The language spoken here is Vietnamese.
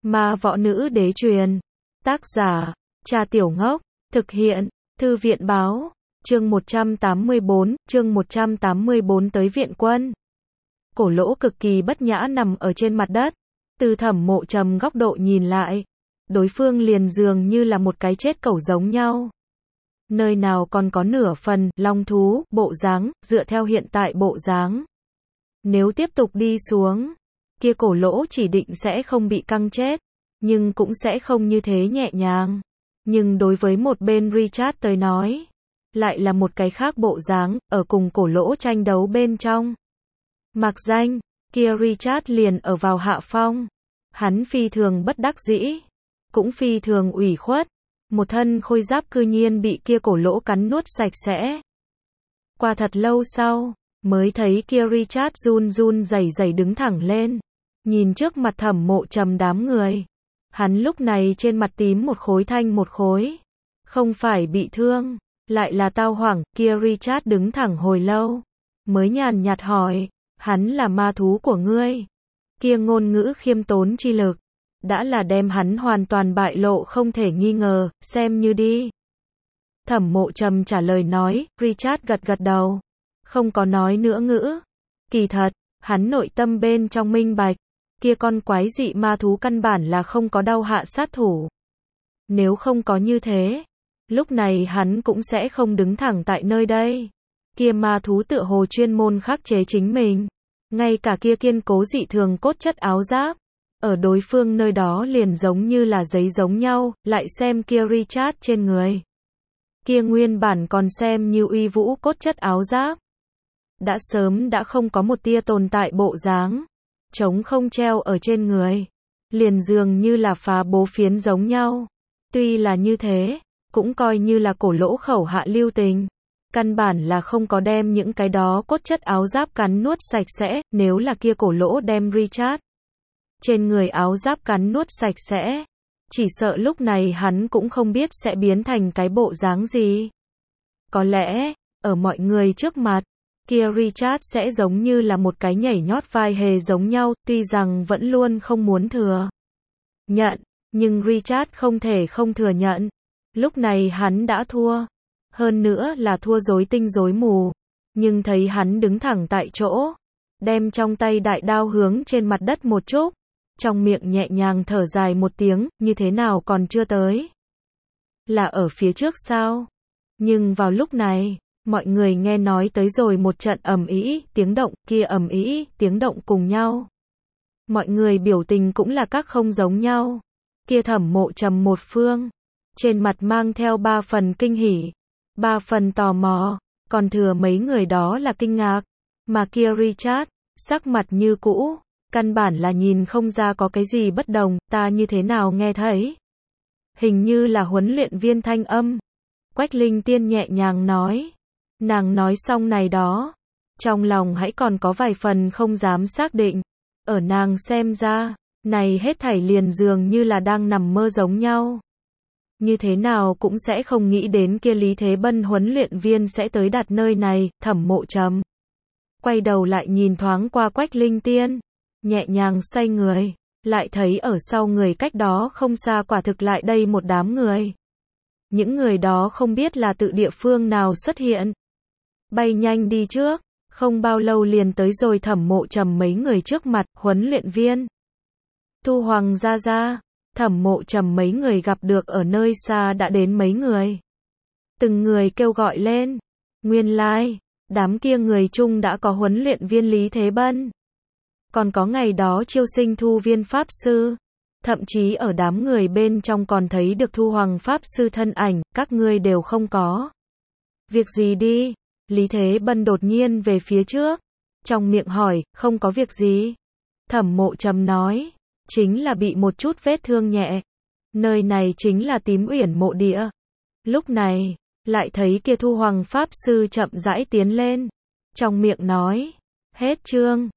Ma võ nữ đế truyền. Tác giả, Trà Tiểu Ngốc. Thực hiện, Thư viện báo. Chương 184 tới viện quân. Cổ lỗ cực kỳ bất nhã nằm ở trên mặt đất. Từ Thẩm Mộ Trầm góc độ nhìn lại, đối phương liền dường như là một cái chết cẩu giống nhau. Nơi nào còn có nửa phần long thú bộ dáng, dựa theo hiện tại bộ dáng. Nếu tiếp tục đi xuống, kia cổ lỗ chỉ định sẽ không bị căng chết, nhưng cũng sẽ không như thế nhẹ nhàng. Nhưng đối với một bên Richard tới nói, lại là một cái khác bộ dáng, ở cùng cổ lỗ tranh đấu bên trong. Mặc danh, kia Richard liền ở vào hạ phong. Hắn phi thường bất đắc dĩ, cũng phi thường ủy khuất. Một thân khôi giáp cư nhiên bị kia cổ lỗ cắn nuốt sạch sẽ. Qua thật lâu sau, mới thấy kia Richard run run rẩy rẩy đứng thẳng lên, nhìn trước mặt Thẩm Mộ Trầm đám người. Hắn lúc này trên mặt tím một khối thanh một khối, không phải bị thương, lại là tao hoảng. Kia Richard đứng thẳng hồi lâu, mới nhàn nhạt hỏi, hắn là ma thú của ngươi? Kia ngôn ngữ khiêm tốn chi lực, đã là đem hắn hoàn toàn bại lộ không thể nghi ngờ, xem như đi. Thẩm Mộ Trầm trả lời nói. Richard gật gật đầu, không có nói nữa ngữ. Kỳ thật, hắn nội tâm bên trong minh bạch, kia con quái dị ma thú căn bản là không có đau hạ sát thủ. Nếu không có như thế, lúc này hắn cũng sẽ không đứng thẳng tại nơi đây. Kia ma thú tựa hồ chuyên môn khắc chế chính mình. Ngay cả kia kiên cố dị thường cốt chất áo giáp, ở đối phương nơi đó liền giống như là giấy giống nhau. Lại xem kia Richard trên người, kia nguyên bản còn xem như uy vũ cốt chất áo giáp, đã sớm đã không có một tia tồn tại bộ dáng, trống không treo ở trên người, liền dường như là phá bố phiến giống nhau. Tuy là như thế, cũng coi như là cổ lỗ khẩu hạ lưu tình, căn bản là không có đem những cái đó cốt chất áo giáp cắn nuốt sạch sẽ. Nếu là kia cổ lỗ đem Richard trên người áo giáp cắn nuốt sạch sẽ, chỉ sợ lúc này hắn cũng không biết sẽ biến thành cái bộ dáng gì. Có lẽ, ở mọi người trước mặt, kia Richard sẽ giống như là một cái nhảy nhót vai hề giống nhau, tuy rằng vẫn luôn không muốn thừa nhận, nhưng Richard không thể không thừa nhận. Lúc này hắn đã thua, hơn nữa là thua rối tinh rối mù. Nhưng thấy hắn đứng thẳng tại chỗ, đem trong tay đại đao hướng trên mặt đất một chút, trong miệng nhẹ nhàng thở dài một tiếng, như thế nào còn chưa tới? Là ở phía trước sao? Nhưng vào lúc này, mọi người nghe nói tới rồi một trận ầm ĩ, tiếng động, kia ầm ĩ, tiếng động cùng nhau. Mọi người biểu tình cũng là các không giống nhau. Kia Thẩm Mộ Trầm một phương, trên mặt mang theo 3 phần kinh hỉ, 3 phần tò mò, còn thừa mấy người đó là kinh ngạc. Mà kia Richard, sắc mặt như cũ, căn bản là nhìn không ra có cái gì bất đồng. Ta như thế nào nghe thấy? Hình như là huấn luyện viên thanh âm. Quách Linh Tiên nhẹ nhàng nói. Nàng nói xong này đó, trong lòng hãy còn có vài phần không dám xác định. Ở nàng xem ra, này hết thảy liền dường như là đang nằm mơ giống nhau. Như thế nào cũng sẽ không nghĩ đến kia Lý Thế Bân huấn luyện viên sẽ tới đặt nơi này. Thẩm Mộ Trầm quay đầu lại nhìn thoáng qua Quách Linh Tiên, nhẹ nhàng xoay người, lại thấy ở sau người cách đó không xa quả thực lại đây một đám người. Những người đó không biết là tự địa phương nào xuất hiện, bay nhanh đi trước, không bao lâu liền tới rồi Thẩm Mộ Trầm mấy người trước mặt. Huấn luyện viên Thu Hoàng gia gia. Thẩm Mộ Trầm mấy người gặp được ở nơi xa đã đến mấy người. Từng người kêu gọi lên. Nguyên lai, đám kia người chung đã có huấn luyện viên Lý Thế Bân. Còn có ngày đó chiêu sinh Thu Viên Pháp Sư. Thậm chí ở đám người bên trong còn thấy được Thu Hoàng Pháp Sư thân ảnh. Các ngươi đều không có việc gì đi? Lý Thế Bân đột nhiên về phía trước, trong miệng hỏi. Không có việc gì. Thẩm Mộ Trầm nói, chính là bị một chút vết thương nhẹ. Nơi này chính là Tím Uyển mộ địa. Lúc này, lại thấy kia Thu Hoàng Pháp Sư chậm rãi tiến lên, trong miệng nói, hết chương.